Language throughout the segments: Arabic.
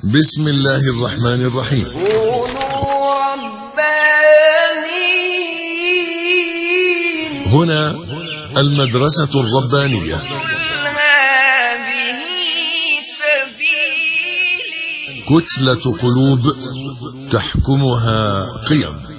بسم الله الرحمن الرحيم. كونوا ربانيين. هنا المدرسة الربانية. هذه سبيلي. كتلة قلوب تحكمها قيم.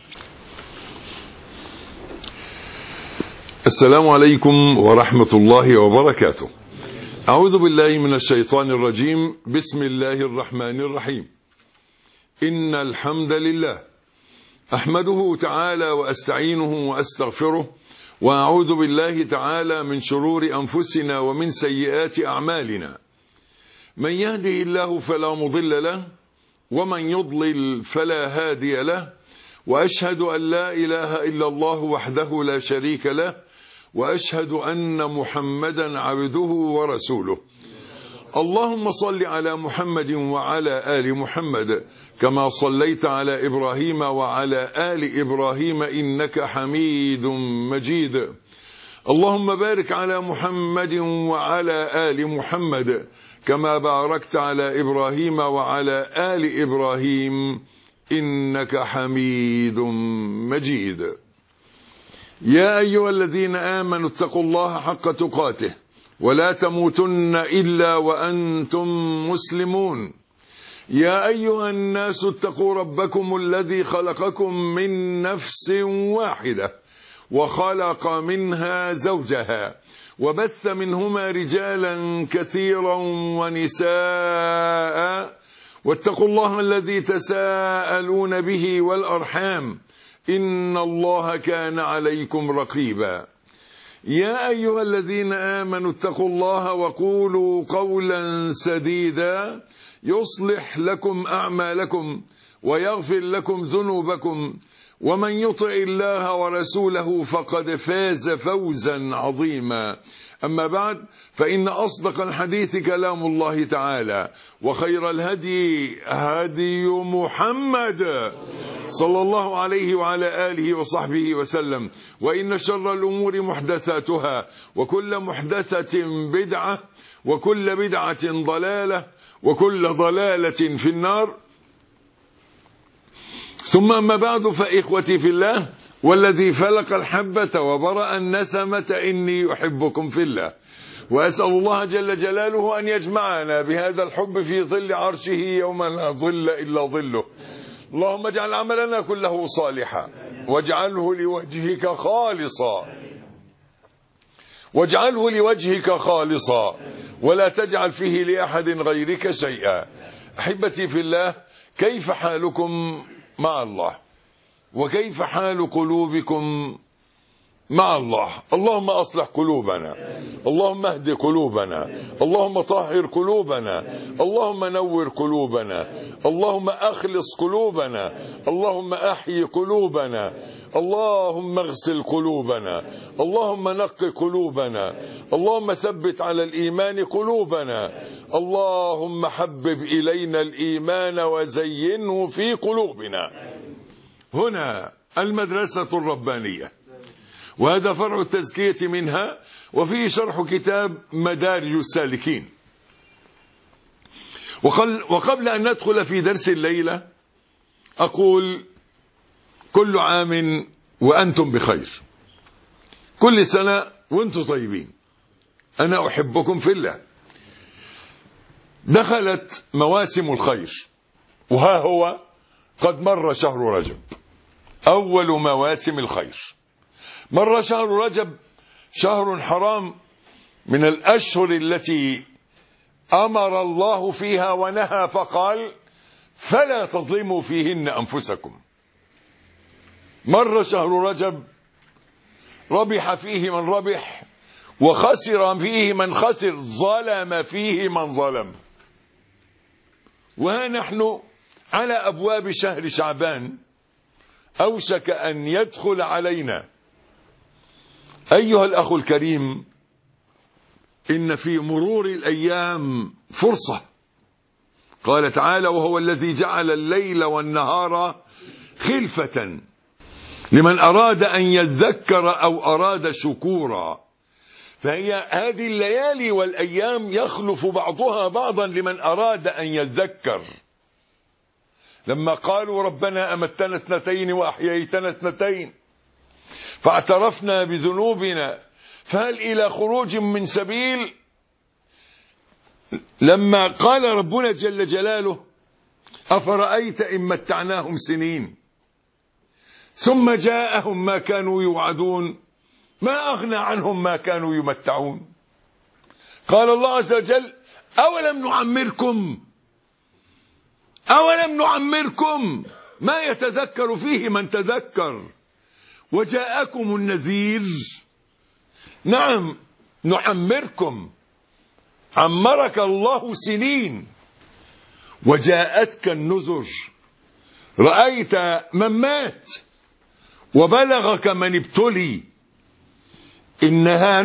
السلام عليكم ورحمة الله وبركاته. أعوذ بالله من الشيطان الرجيم. بسم الله الرحمن الرحيم. إن الحمد لله أحمده تعالى وأستعينه وأستغفره، وأعوذ بالله تعالى من شرور أنفسنا ومن سيئات أعمالنا. من يهده الله فلا مضل له، ومن يضلل فلا هادي له، وأشهد أن لا إله إلا الله وحده لا شريك له، وأشهد أن محمدا عبده ورسوله. اللهم صل على محمد وعلى آل محمد كما صليت على إبراهيم وعلى آل إبراهيم إنك حميد مجيد. اللهم بارك على محمد وعلى آل محمد كما باركت على إبراهيم وعلى آل إبراهيم إنك حميد مجيد. يا أيها الذين آمنوا اتقوا الله حق تقاته ولا تموتن إلا وأنتم مسلمون. يا أيها الناس اتقوا ربكم الذي خلقكم من نفس واحدة وخلق منها زوجها وبث منهما رجالا كثيرا ونساء، واتقوا الله الذي تساءلون به والأرحام إن الله كان عليكم رقيبا. يا أيها الذين آمنوا اتقوا الله وقولوا قولا سديدا يصلح لكم أعمالكم ويغفر لكم ذنوبكم، ومن يطع الله ورسوله فقد فاز فوزا عظيما. أما بعد، فإن أصدق الحديث كلام الله تعالى، وخير الهدي هدي محمد صلى الله عليه وعلى آله وصحبه وسلم، وإن شر الأمور محدثاتها، وكل محدثة بدعة، وكل بدعة ضلالة، وكل ضلالة في النار. ثم أما بعد، فإخوتي في الله والذي فلق الحبة وبرأ النسمة إني أحبكم في الله، وأسأل الله جل جلاله أن يجمعنا بهذا الحب في ظل عرشه يوم لا ظل إلا ظله. اللهم اجعل عملنا كله صالحا، واجعله لوجهك خالصا، واجعله لوجهك خالصا، ولا تجعل فيه لأحد غيرك شيئا. أحبتي في الله، كيف حالكم مع الله؟ وكيف حال قلوبكم مع الله؟ اللهم أصلح قلوبنا، اللهم اهد قلوبنا، اللهم طهر قلوبنا، اللهم نور قلوبنا، اللهم أخلص قلوبنا، اللهم أحيي قلوبنا، اللهم اغسل قلوبنا، اللهم نق قلوبنا، اللهم ثبت على الإيمان قلوبنا، اللهم حبب إلينا الإيمان وزينه في قلوبنا. هنا المدرسة الربانية، وهذا فرع التزكية منها، وفيه شرح كتاب مدارج السالكين. وقبل أن ندخل في درس الليلة أقول: كل عام وأنتم بخير، كل سنة وأنتم طيبين. أنا أحبكم في الله. دخلت مواسم الخير، وها هو قد مر شهر رجب، أول مواسم الخير. مر شهر رجب، شهر حرام، من الأشهر التي أمر الله فيها ونهى فقال: فلا تظلموا فيهن أنفسكم. مر شهر رجب، ربح فيه من ربح، وخسر فيه من خسر، ظلم فيه من ظلم. وها نحن على أبواب شهر شعبان، أوشك أن يدخل علينا. أيها الأخ الكريم، إن في مرور الأيام فرصة. قال تعالى: وهو الذي جعل الليل والنهار خلفة لمن أراد أن يذكر أو أراد شكورا. فهي هذه الليالي والأيام يخلف بعضها بعضا لمن أراد أن يذكر. لما قالوا ربنا أمتنا 2 وأحييتنا 2 فاعترفنا بذنوبنا فهل إلى خروج من سبيل، لما قال ربنا جل جلاله أفرأيت إن متعناهم سنين ثم جاءهم ما كانوا يوعدون ما أغنى عنهم ما كانوا يمتعون. قال الله عز وجل أولم نعمركم ما يتذكر فيه من تذكر وجاءكم النذير. نعم نعمركم، عمرك الله سنين وجاءتك النذر. رأيت من مات وبلغك من ابتلي، إنها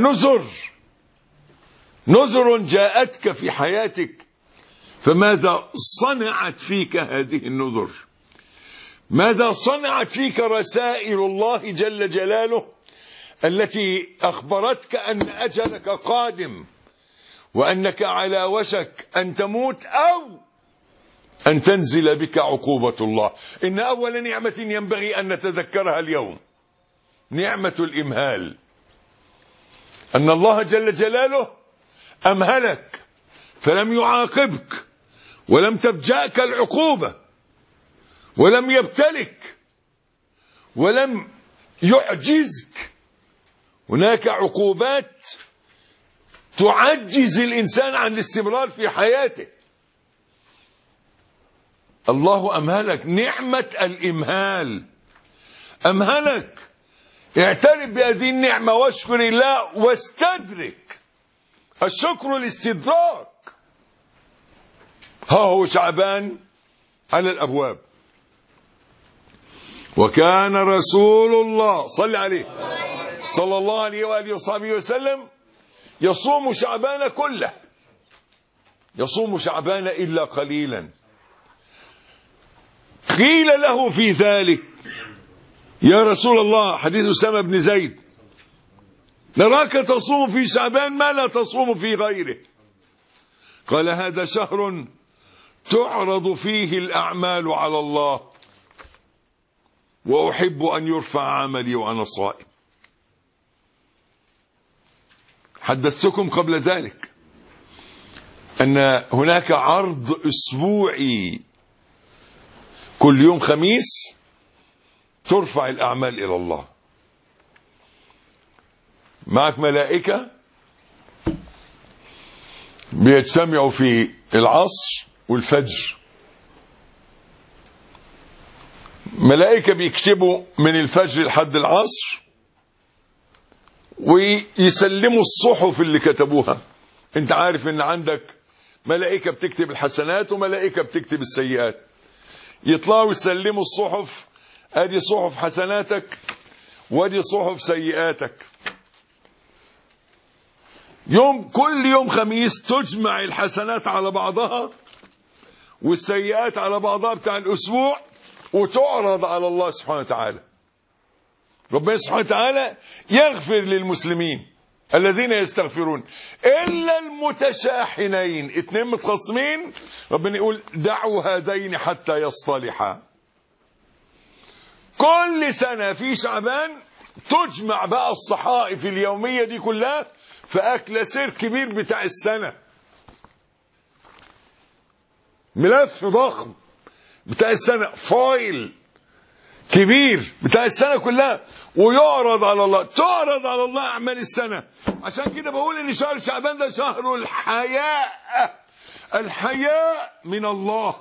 نذر جاءتك في حياتك. فماذا صنعت فيك هذه النذر؟ ماذا صنعت فيك رسائل الله جل جلاله التي أخبرتك أن أجلك قادم وأنك على وشك أن تموت أو أن تنزل بك عقوبة الله؟ إن أول نعمة ينبغي أن نتذكرها اليوم نعمة الإمهال، أن الله جل جلاله أمهلك فلم يعاقبك ولم تفجأك العقوبة ولم يبتلك ولم يعجزك. هناك عقوبات تعجز الإنسان عن الاستمرار في حياته. الله أمهلك، نعمة الإمهال أمهلك. اعترف بهذه النعمة واشكر الله واستدرك. الشكر الاستدراك. ها هو شعبان على الأبواب، وكان رسول الله صلى عليه صلى الله عليه وآله وصحبه وسلم يصوم شعبان كله، يصوم شعبان إلا قليلا. قيل له في ذلك يا رسول الله، حديث أسامة بن زيد، نراك تصوم في شعبان ما لا تصوم في غيره. قال هذا شهر تعرض فيه الأعمال على الله وأحب أن يرفع عملي وأنا صائم. حدثتكم قبل ذلك أن هناك عرض أسبوعي كل يوم خميس ترفع الأعمال إلى الله. معك ملائكة بيجتمعوا في العصر والفجر، ملائكة بيكتبوا من الفجر لحد العصر ويسلموا الصحف اللي كتبوها. انت عارف ان عندك ملائكة بتكتب الحسنات وملائكة بتكتب السيئات، يطلعوا يسلموا الصحف، ادي صحف حسناتك وادي صحف سيئاتك. كل يوم خميس تجمع الحسنات على بعضها والسيئات على بعضها بتاع الأسبوع وتعرض على الله سبحانه وتعالى. ربنا سبحانه وتعالى يغفر للمسلمين الذين يستغفرون إلا المتشاحنين، 2 متخاصمين، ربنا يقول دعوا هذين حتى يصطلحا. كل سنة في شعبان تجمع بقى الصحائف اليومية دي كلها في أكل سير كبير بتاع السنة، ملف ضخم بتاع السنة، فايل كبير بتاع السنة كلها، ويعرض على الله، تعرض على الله أعمال السنة. عشان كده بقول إن شهر شعبان ده شهر الحياء من الله،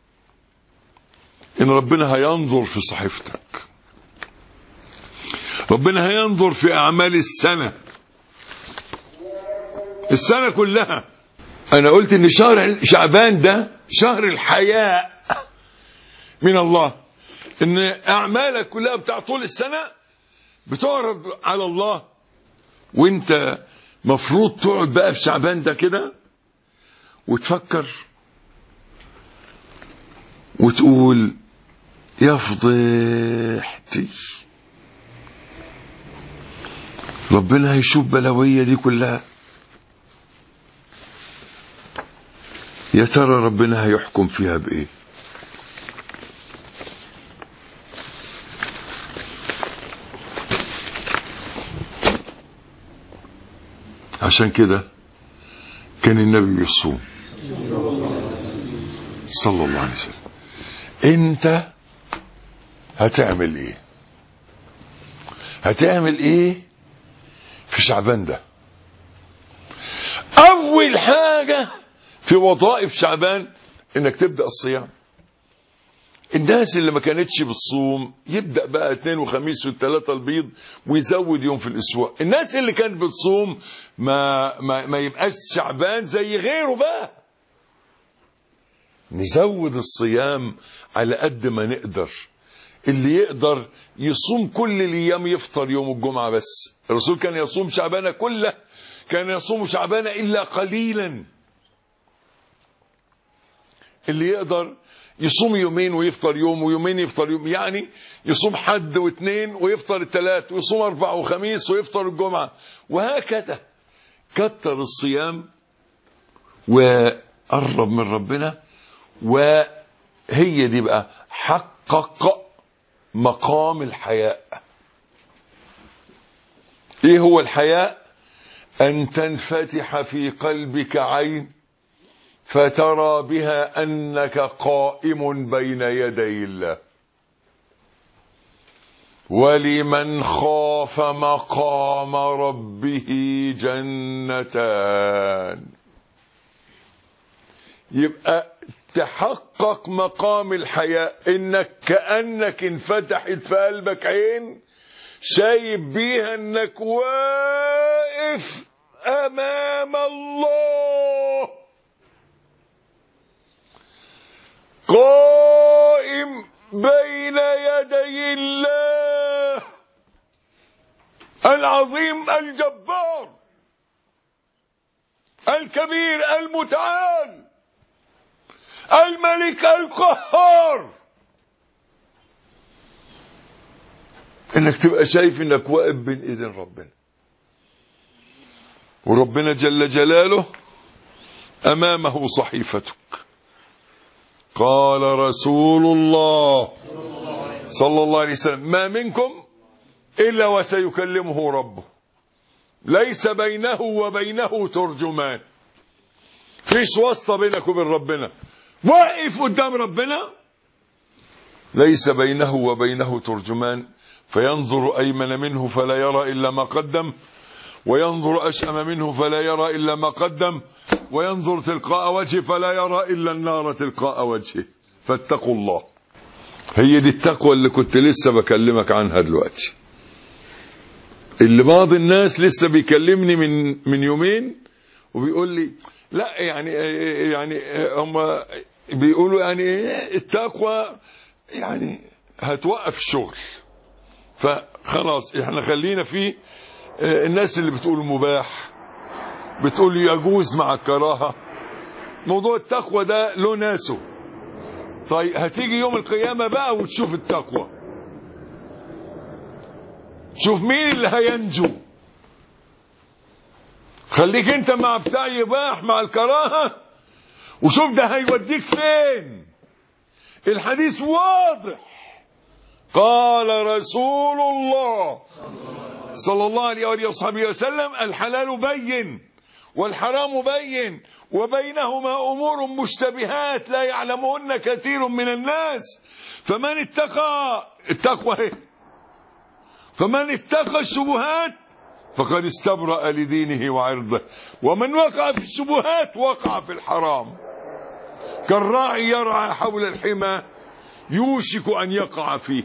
إن ربنا هينظر في صحيفتك، ربنا هينظر في أعمال السنة كلها. أنا قلت إن شهر شعبان ده شهر الحياء من الله، إن أعمالك كلها بتاع طول السنة بتعرض على الله، وإنت مفروض تقعد بقى في شعبان ده كده وتفكر وتقول يا فضيحتي ربنا هيشوف بلاوية دي كلها. يا ترى ربنا هيحكم فيها بإيه؟ عشان كده كان النبي يصوم صلى الله عليه وسلم. انت هتعمل ايه؟ هتعمل ايه في شعبان ده؟ اول حاجة في وظائف شعبان انك تبدأ الصيام. الناس اللي ما كانتش بتصوم يبدأ بقى 2 وخميس و3 البيض ويزود يوم في الاسبوع. الناس اللي كانت بتصوم ما يبقاش شعبان زي غيره بقى. نزود الصيام على قد ما نقدر. اللي يقدر يصوم كل الايام يفطر يوم الجمعة بس. الرسول كان يصوم شعبان كله، كان يصوم شعبان الا قليلا. اللي يقدر يصوم يومين ويفطر يوم، ويومين يفطر يوم، يعني يصوم حد واثنين ويفطر الثلاث، ويصوم 4 وخميس ويفطر الجمعة، وهكذا. كتر الصيام وقرب من ربنا. وهي دي بقى حقق مقام الحياء. ايه هو الحياء؟ ان تنفتح في قلبك عين فترى بها أنك قائم بين يدي الله. ولمن خاف مقام ربه جنتان. يبقى تحقق مقام الحياء، انك كأنك انفتحت في قلبك عين شايف بيها انك واقف امام الله، قائم بين يدي الله العظيم الجبار الكبير المتعال الملك القهار. انك تبقى شايف انك واقف بين ايدين ربنا، وربنا جل جلاله امامه صحيفتك. قال رسول الله صلى الله عليه وسلم: ما منكم إلا وسيكلمه ربه، ليس بينه وبينه ترجمان. فيش واسطة بينك وبين ربنا، واقف قدام ربنا ليس بينه وبينه ترجمان. فينظر أيمن منه فلا يرى إلا ما قدم، وينظر أشأم منه فلا يرى إلا ما قدم، وينظر تلقاء وجهه فلا يرى إلا النار تلقاء وجهه. فاتقوا الله. هي دي التقوى اللي كنت لسه بكلمك عنها دلوقتي، اللي بعض الناس لسه بيكلمني من يومين وبيقول لي لا يعني هم بيقولوا يعني التقوى يعني هتوقف الشغل، فخلاص احنا خلينا في الناس اللي بتقول مباح، بتقول يجوز مع الكراهة. موضوع التقوى ده له ناسه. طيب هتيجي يوم القيامة بقى وتشوف التقوى، شوف مين اللي هينجو. خليك انت مع بتاع يباح مع الكراهة وشوف ده هيوديك فين. الحديث واضح. قال رسول الله صلى الله عليه وآله وصحبه وسلم: الحلال بين والحرام بين وبينهما أمور مشتبهات لا يعلمهن كثير من الناس، فمن اتقى التقوى فمن اتقى الشبهات فقد استبرأ لدينه وعرضه، ومن وقع في الشبهات وقع في الحرام. كالراعي يرعى حول الحمى يوشك أن يقع فيه.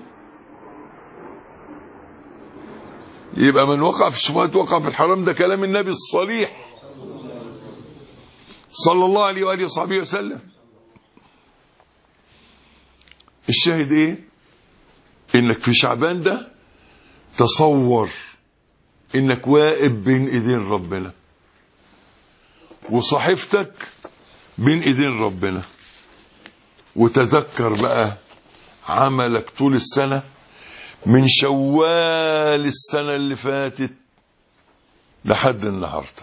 يبقى من وقع في الشبهات وقع في الحرام، ده كلام النبي الصريح صلى الله عليه وآله وصحبه وسلم. الشاهد ايه؟ انك في شعبان ده تصور انك واقف بين ايدين ربنا وصحيفتك بين ايدين ربنا، وتذكر بقى عملك طول السنة من شوال السنة اللي فاتت لحد النهارده.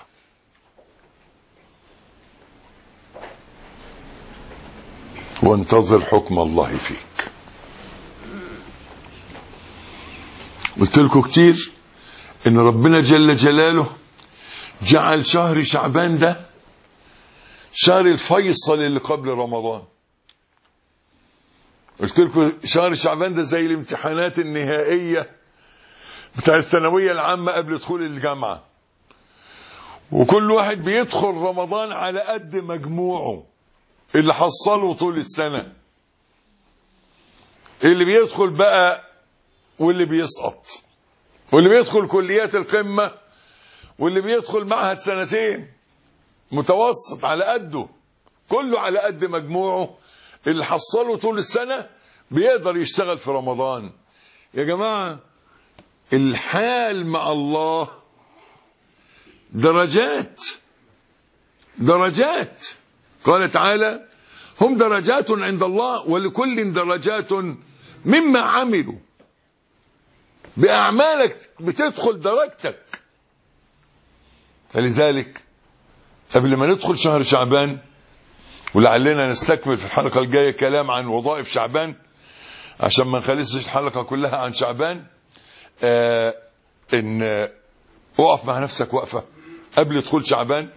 وانتظر حكم الله فيك. قلت لكم كتير ان ربنا جل جلاله جعل شهر شعبان ده شهر الفيصل اللي قبل رمضان. قلت لكم شهر شعبان ده زي الامتحانات النهائية بتاع الثانوية العامة قبل دخول الجامعة، وكل واحد بيدخل رمضان على قد مجموعه اللي حصله طول السنة، اللي بيدخل بقى واللي بيسقط، واللي بيدخل كليات القمة، واللي بيدخل معهد سنتين متوسط على قده، كله على قد مجموعه. اللي حصله طول السنة بيقدر يشتغل في رمضان. يا جماعة الحال مع الله درجات درجات. قال تعالى: هم درجات عند الله ولكل درجات مما عملوا. بأعمالك بتدخل درجتك. فلذلك قبل ما ندخل شهر شعبان، ولعلنا نستكمل في الحلقة الجاية كلام عن وظائف شعبان عشان ما نخلصش الحلقة كلها عن شعبان، ان اقف مع نفسك وقفة قبل دخول شعبان،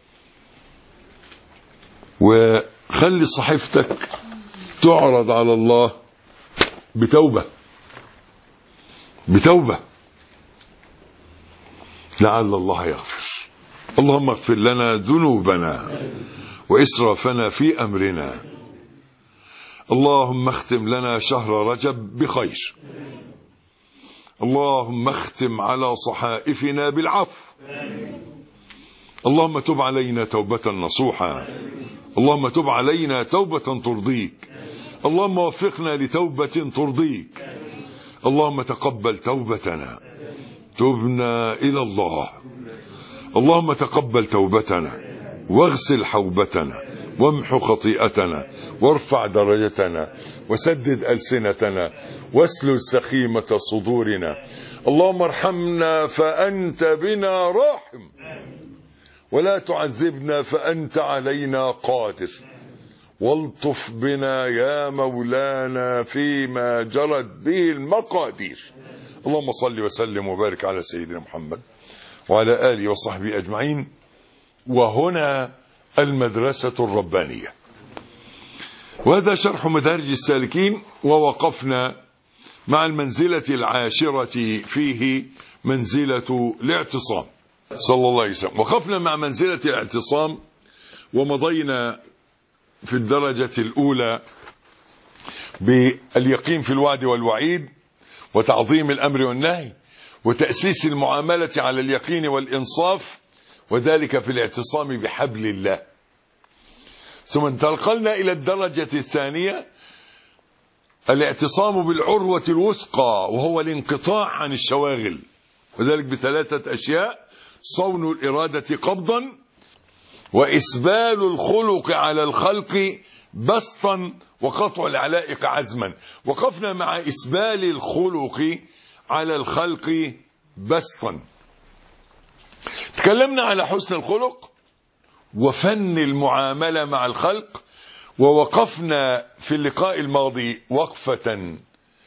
وخلي صحيفتك تعرض على الله بتوبة بتوبة لعل الله يغفر. اللهم اغفر لنا ذنوبنا وإسرافنا في أمرنا. اللهم اختم لنا شهر رجب بخير. اللهم اختم على صحائفنا بالعفو. اللهم تب علينا توبة نصوحا. اللهم تب علينا توبة ترضيك. اللهم وفقنا لتوبة ترضيك. اللهم تقبل توبتنا. تبنا إلى الله. اللهم تقبل توبتنا واغسل حوبتنا وامحو خطيئتنا وارفع درجتنا وسدد ألسنتنا واسلل سخيمة صدورنا. اللهم ارحمنا فأنت بنا راحم، ولا تعذبنا فأنت علينا قادر، والطف بنا يا مولانا فيما جرت به المقادير. اللهم صل وسلم وبارك على سيدنا محمد وعلى آله وصحبه أجمعين. وهنا المدرسة الربانية، وهذا شرح مدارج السالكين، ووقفنا مع المنزلة العاشرة فيه منزلة الاعتصام صلى الله عليه وسلم. وقفنا مع منزلة الاعتصام ومضينا في الدرجة الأولى باليقين في الوعد والوعيد وتعظيم الأمر والنهي وتأسيس المعاملة على اليقين والإنصاف، وذلك في الاعتصام بحبل الله. ثم انتقلنا إلى الدرجة الثانية، الاعتصام بالعروة الوثقى، وهو الانقطاع عن الشواغل، وذلك بثلاثة أشياء: صون الإرادة قبضا، وإسبال الخلق على الخلق بسطا، وقطع العلائق عزما. وقفنا مع إسبال الخلق على الخلق بسطا. تكلمنا على حسن الخلق وفن المعاملة مع الخلق، ووقفنا في اللقاء الماضي وقفة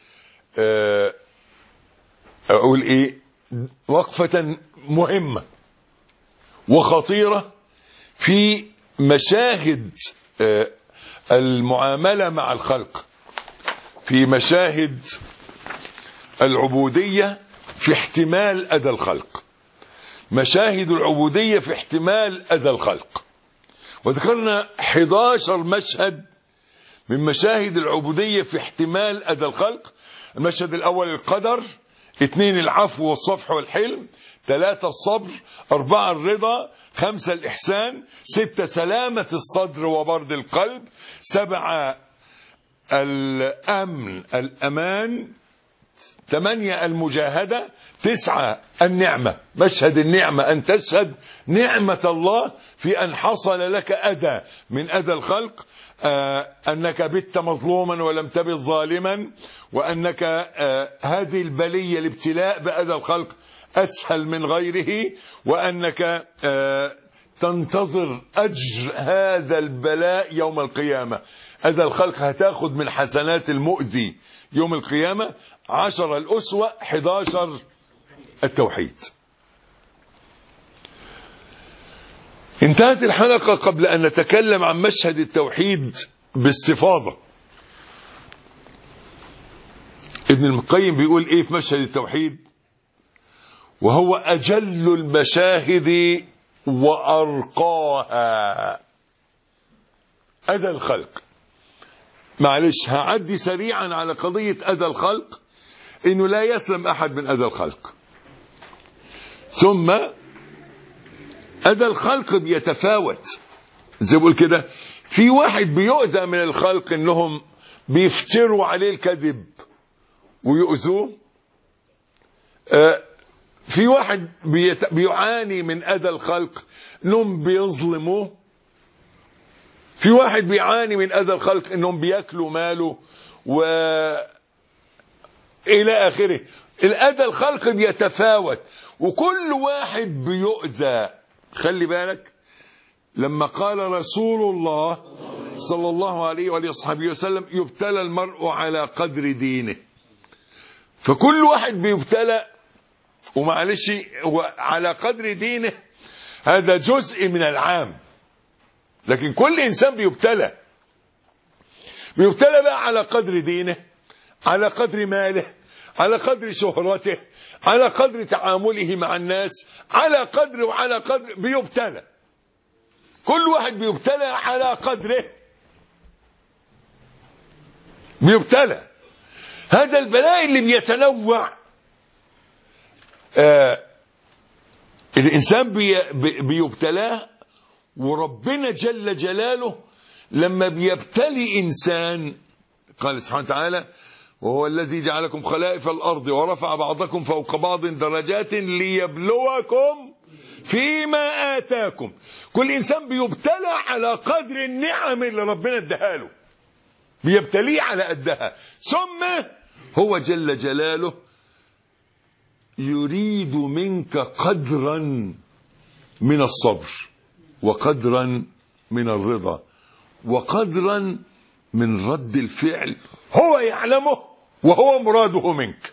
أقول إيه، وقفة مهمة وخطيرة في مشاهد المعاملة مع الخلق، في مشاهد العبودية في احتمال أذى الخلق، مشاهد العبودية في احتمال أذى الخلق. وذكرنا 11 مشهد من مشاهد العبودية في احتمال أذى الخلق. المشهد الأول القدر، 2 العفو والصفح والحلم، 3 الصبر، 4 الرضا، 5 الإحسان، 6 سلامة الصدر وبرد القلب، 7 الأمن الأمان، 8 المجاهدة، 9 النعمة، مشهد النعمة، أن تشهد نعمة الله في أن حصل لك أذى من أذى الخلق، أنك بت مظلوما ولم تبت ظالما، وأنك هذه البلية الابتلاء بأذى الخلق أسهل من غيره، وأنك تنتظر أجر هذا البلاء يوم القيامة. هذا الخلق هتاخد من حسنات المؤذي يوم القيامة 10 الأسوة، 11 التوحيد. انتهت الحلقة قبل أن نتكلم عن مشهد التوحيد باستفاضة. ابن القيم بيقول ايه في مشهد التوحيد؟ وهو أجل المشاهد وأرقاها. أذى الخلق، معلش هعدي سريعا على قضية أذى الخلق، إنه لا يسلم أحد من أذى الخلق. ثم أذى الخلق بيتفاوت، زي بقول كده، في واحد بيؤذى من الخلق إنهم بيفتروا عليه الكذب ويؤذوه. في واحد بيعاني من أذى الخلق إنهم بيظلموه. في واحد بيعاني من أذى الخلق إنهم بيأكلوا ماله وإلى آخره. الأذى الخلق بيتفاوت وكل واحد بيؤذى. خلي بالك لما قال رسول الله صلى الله عليه وآله وصحبه وسلم يبتلى المرء على قدر دينه، فكل واحد بيبتلى، ومعلش على قدر دينه هذا جزء من العام، لكن كل إنسان بيبتلى بقى على قدر دينه، على قدر ماله، على قدر شهرته، على قدر تعامله مع الناس، على قدر وعلى قدر بيبتلى. كل واحد بيبتلى على قدره، بيبتلى. هذا البلاء اللي بيتنوع، الإنسان بيبتلاه، وربنا جل جلاله لما بيبتلي إنسان قال سبحانه وتعالى وهو الذي جعلكم خلائف الأرض ورفع بعضكم فوق بعض درجات ليبلوكم فيما آتاكم. كل إنسان بيبتلى على قدر النعم اللي ربنا اداها له، بيبتليه على قدها. ثم هو جل جلاله يريد منك قدرا من الصبر، وقدرا من الرضا، وقدرا من رد الفعل هو يعلمه وهو مراده منك.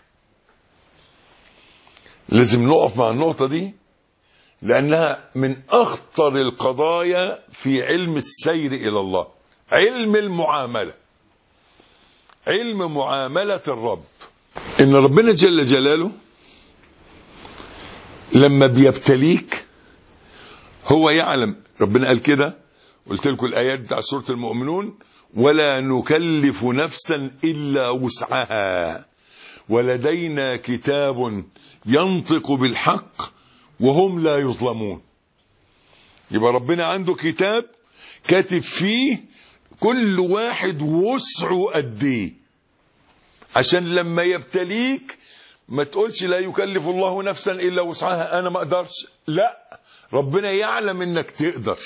لازم نقف مع النقطة دي لأنها من أخطر القضايا في علم السير إلى الله، علم المعاملة، علم معاملة الرب. إن ربنا جل جلاله لما بيبتليك هو يعلم. ربنا قال كده، قلت لكم الآيات بتاع سورة المؤمنون: ولا نكلف نفسا إلا وسعها ولدينا كتاب ينطق بالحق وهم لا يظلمون. يبقى ربنا عنده كتاب كاتب فيه كل واحد وسعه قد ايه، عشان لما يبتليك ما تقولش لا يكلف الله نفسا إلا وسعها، أنا ما أقدرش. لا، ربنا يعلم إنك تقدر،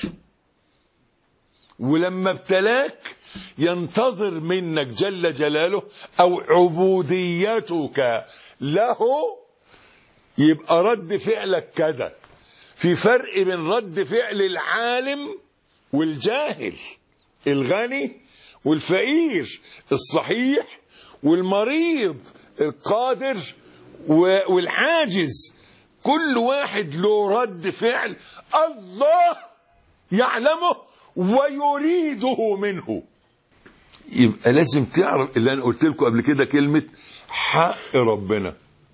ولما ابتلاك ينتظر منك جل جلاله أو عبوديتك له يبقى رد فعلك كذا. في فرق بين رد فعل العالم والجاهل، الغني والفقير، الصحيح والمريض، القادر والعاجز. كل واحد له رد فعل الله يعلمه ويريده منه. يبقى لازم تعرف اللي انا قلت لكم قبل كده، كلمة حق ربنا.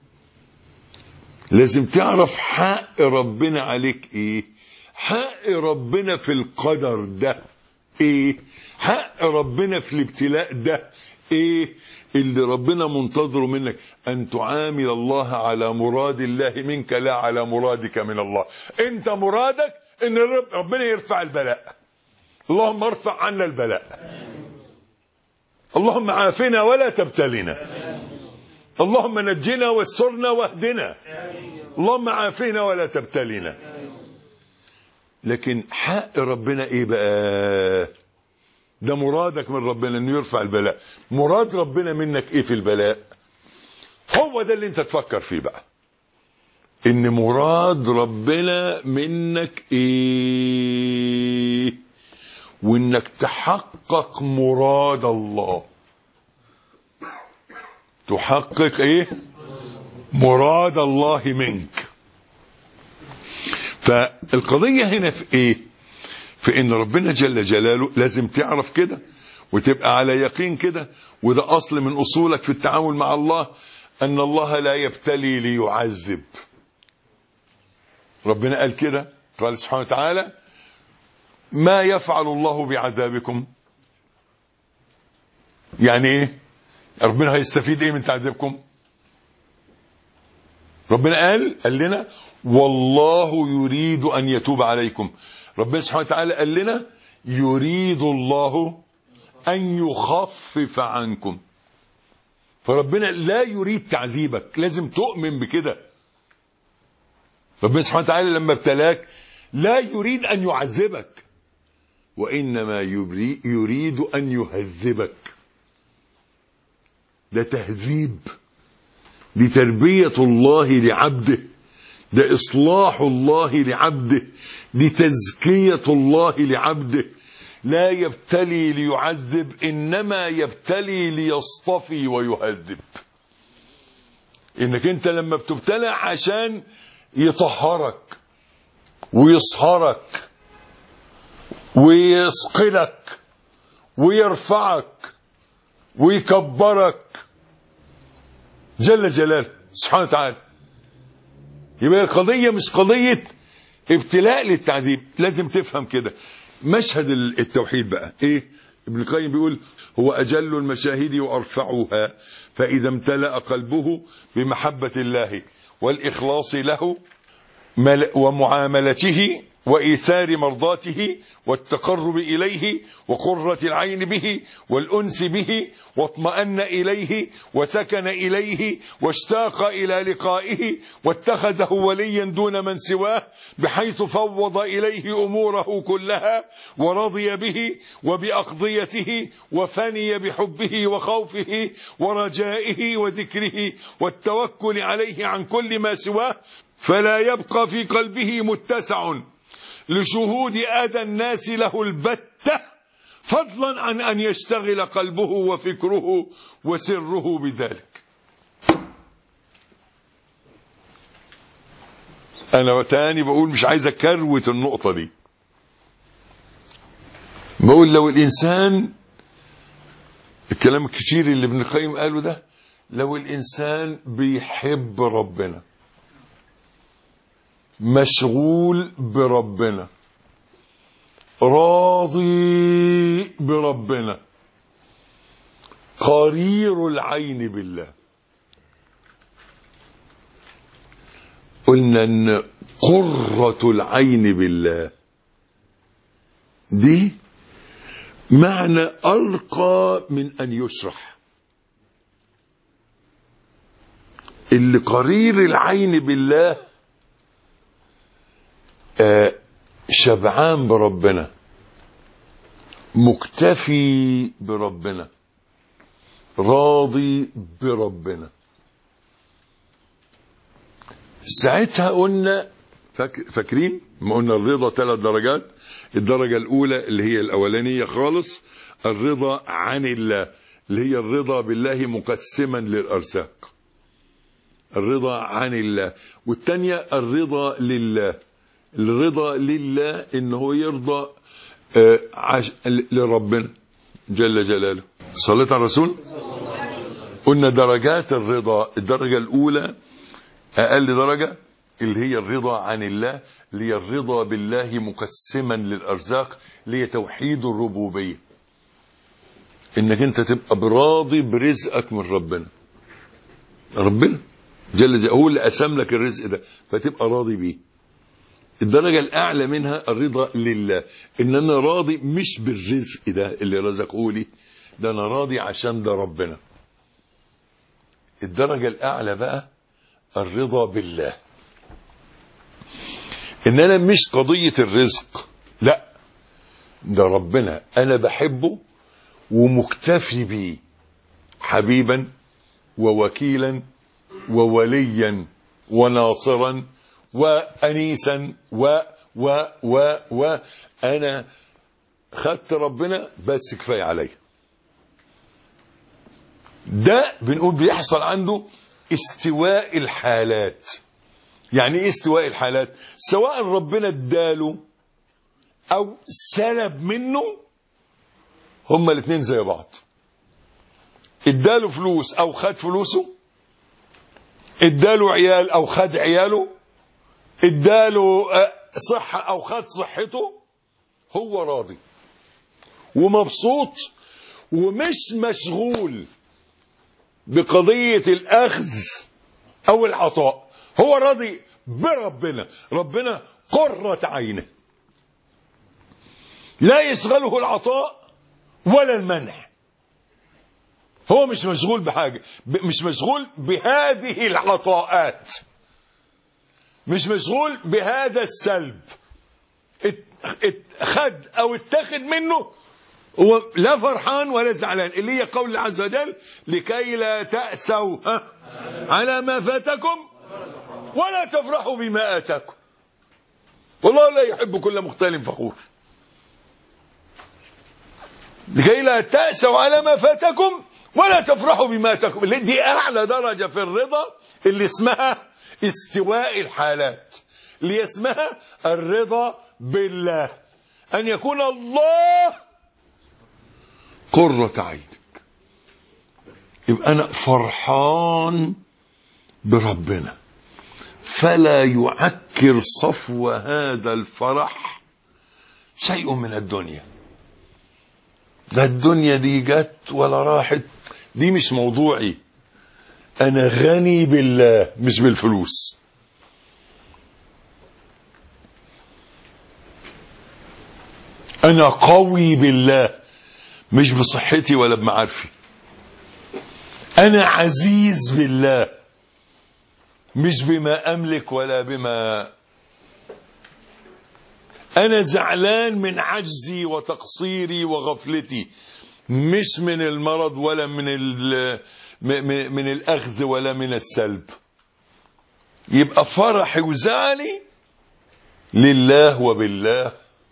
لازم تعرف حق ربنا عليك ايه، حق ربنا في القدر ده ايه، حق ربنا في الابتلاء ده ايه. اللي ربنا منتظره منك ان تعامل الله على مراد الله منك لا على مرادك من الله. انت مرادك ان ربنا يرفع البلاء. اللهم ارفع عنا البلاء، اللهم عافنا ولا تبتلنا، اللهم نجنا واسترنا واهدنا، اللهم عافنا ولا تبتلنا. لكن حق ربنا ايه بقى؟ ده مرادك من ربنا انه يرفع البلاء. مراد ربنا منك ايه في البلاء؟ هو ده اللي انت تفكر فيه بقى. ان مراد ربنا منك ايه، وانك تحقق مراد الله. تحقق ايه؟ مراد الله منك. فالقضية هنا في ايه؟ في ان ربنا جل جلاله لازم تعرف كده وتبقى على يقين كده، وده اصل من اصولك في التعامل مع الله، ان الله لا يبتلي ليعذب. ربنا قال كده، قال سبحانه وتعالى: ما يفعل الله بعذابكم. يعني ايه؟ ربنا هيستفيد ايه من تعذيبكم؟ ربنا قال لنا: والله يريد ان يتوب عليكم. ربنا سبحانه وتعالى قال لنا: يريد الله ان يخفف عنكم. فربنا لا يريد تعذيبك، لازم تؤمن بكده. ربنا سبحانه وتعالى لما ابتلاك لا يريد ان يعذبك، وانما يريد ان يهذبك. ده تهذيب، دي تربية الله لعبده، ده إصلاح الله لعبده، دي تزكية الله لعبده. لا يبتلي ليعذب، إنما يبتلي ليصطفي ويهذب. إنك أنت لما بتبتلى عشان يطهرك ويصهرك ويصقلك ويرفعك ويكبرك جل جلاله سبحانه وتعالى. يبقى القضية مش قضية ابتلاء للتعذيب، لازم تفهم كده. مشهد التوحيد بقى ايه؟ ابن القيم بيقول: هو أجل المشاهد وأرفعها، فإذا امتلأ قلبه بمحبة الله والإخلاص له ومعاملته وإيثار مرضاته والتقرب إليه وقرة العين به والأنس به، واطمأن إليه وسكن إليه واشتاق إلى لقائه، واتخذه وليا دون من سواه، بحيث فوض إليه أموره كلها ورضي به وبأقضيته، وفني بحبه وخوفه ورجائه وذكره والتوكل عليه عن كل ما سواه، فلا يبقى في قلبه متسع لشهود أذى الناس له البتة، فضلا عن أن يشتغل قلبه وفكره وسره بذلك. أنا تاني بقول، مش عايز أكروت النقطة دي، بقول لو الإنسان، الكلام الكتير اللي ابن القيم قاله ده، لو الإنسان بيحب ربنا، مشغول بربنا، راضي بربنا، قرير العين بالله، قلنا ان قرة العين بالله دي معنى أرقى من أن يشرح. اللي قرير العين بالله شبعان بربنا، مكتفي بربنا، راضي بربنا. ساعتها قلنا، فاكرين ما قلنا الرضا 3 درجات؟ الدرجة الأولى اللي هي الأولانية خالص، الرضا عن الله، اللي هي الرضا بالله مقسما للأرزاق، الرضا عن الله. والثانية الرضا لله، الرضا لله إنه يرضى لربنا جل جلاله. صليت على الرسول. قلنا درجات الرضا، الدرجة الأولى أقل درجة اللي هي الرضا عن الله، اللي هي الرضا بالله مقسما للأرزاق، اللي هي توحيد الربوبية، إنك أنت تبقى براضي برزقك من ربنا. ربنا جل جلاله هو اللي قسم لك الرزق ده، فتبقى راضي بيه. الدرجة الأعلى منها الرضا لله، إن أنا راضي مش بالرزق ده اللي رزقه لي، ده أنا راضي عشان ده ربنا. الدرجة الأعلى بقى الرضا بالله، إن أنا مش قضية الرزق، لا، ده ربنا أنا بحبه ومكتفي بيه حبيبا ووكيلا ووليا وناصرا وأنيسا و أنا خدت ربنا بس كفاية علي. ده بنقول بيحصل عنده استواء الحالات. يعني ايه استواء الحالات؟ سواء ربنا اداله او سلب منه، هما الاثنين زي بعض. اداله فلوس او خد فلوسه، اداله عيال او خد عياله، اداله صحة او خد صحته، هو راضي ومبسوط ومش مشغول بقضية الأخذ أو العطاء. هو راضي بربنا، ربنا قرة عينه، لا يشغله العطاء ولا المنع. هو مش مشغول بحاجة، مش مشغول بهذه العطاءات، مش مشغول بهذا السلب. خد أو اتخذ منه، هو لا فرحان ولا زعلان. اللي هي قول الله عز وجل: لكي لا تأسوا على ما فاتكم ولا تفرحوا بما آتاكم والله لا يحب كل مختال فخور. لكي لا تأسوا على ما فاتكم ولا تفرحوا بما آتاكم. دي أعلى درجة في الرضا، اللي اسمها استواء الحالات، اللي اسمها الرضا بالله، أن يكون الله قرة عينك. يبقى أنا فرحان بربنا، فلا يعكر صفو هذا الفرح شيء من الدنيا. لا الدنيا دي جت ولا راحت، دي مش موضوعي. أنا غني بالله مش بالفلوس. أنا قوي بالله مش بصحتي ولا بمعارفي. أنا عزيز بالله مش بما أملك ولا بما. أنا زعلان من عجزي وتقصيري وغفلتي، مش من المرض ولا من الأخذ ولا من السلب. يبقى فرحي وزعلي لله وبالله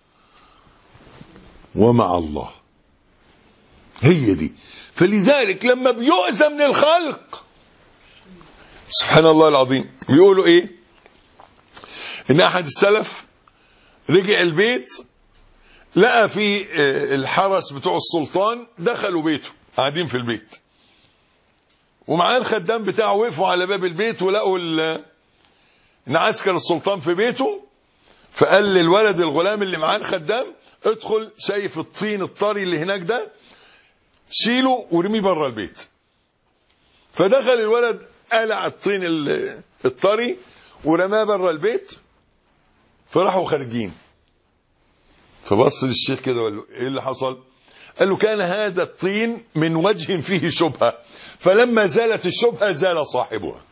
ومع الله. هي دي. فلذلك لما بيؤذى من الخلق، سبحان الله العظيم، بيقولوا ايه؟ ان احد السلف رجع البيت، لقى في الحرس بتوع السلطان دخلوا بيته، قاعدين في البيت، ومعاه الخدام بتاعه وقفوا على باب البيت، ولقوا ان عسكر السلطان في بيته. فقال للولد الغلام اللي معاه الخدام: ادخل، شايف الطين الطري اللي هناك ده، شيله ورميه بره البيت. فدخل الولد، قلع الطين الطري ورماه بره البيت. فراحوا خارجين، فبص للشيخ كده وقال له: ايه اللي حصل؟ قال له: كان هذا الطين من وجه فيه شبهة، فلما زالت الشبهة زال صاحبها.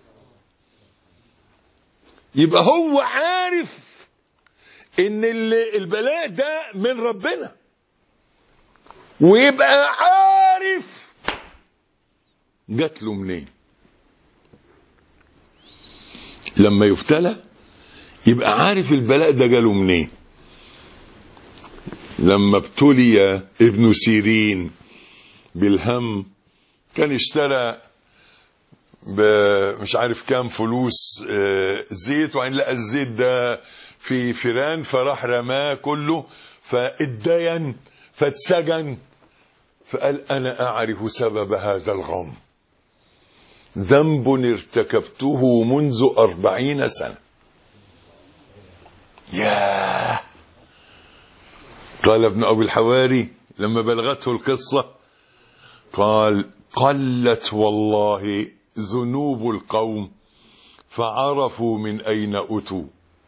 يبقى هو عارف ان البلاء ده من ربنا، ويبقى عارف جات له منين. لما يبتلى يبقى عارف البلاء ده جاله منين. لما ابتلي ابن سيرين بالهم، كان اشترى مش عارف كام فلوس زيت، وعين لقى الزيت ده في فيران، فراح رماه كله، فاتدين فاتسجن. فقال: أنا أعرف سبب هذا الغم، ذنب ارتكبته منذ 40 سنة. ياه. قال ابن أبي الحواري لما بلغته القصة، قال: قلت والله ذنوب القوم فعرفوا من أين أتوا،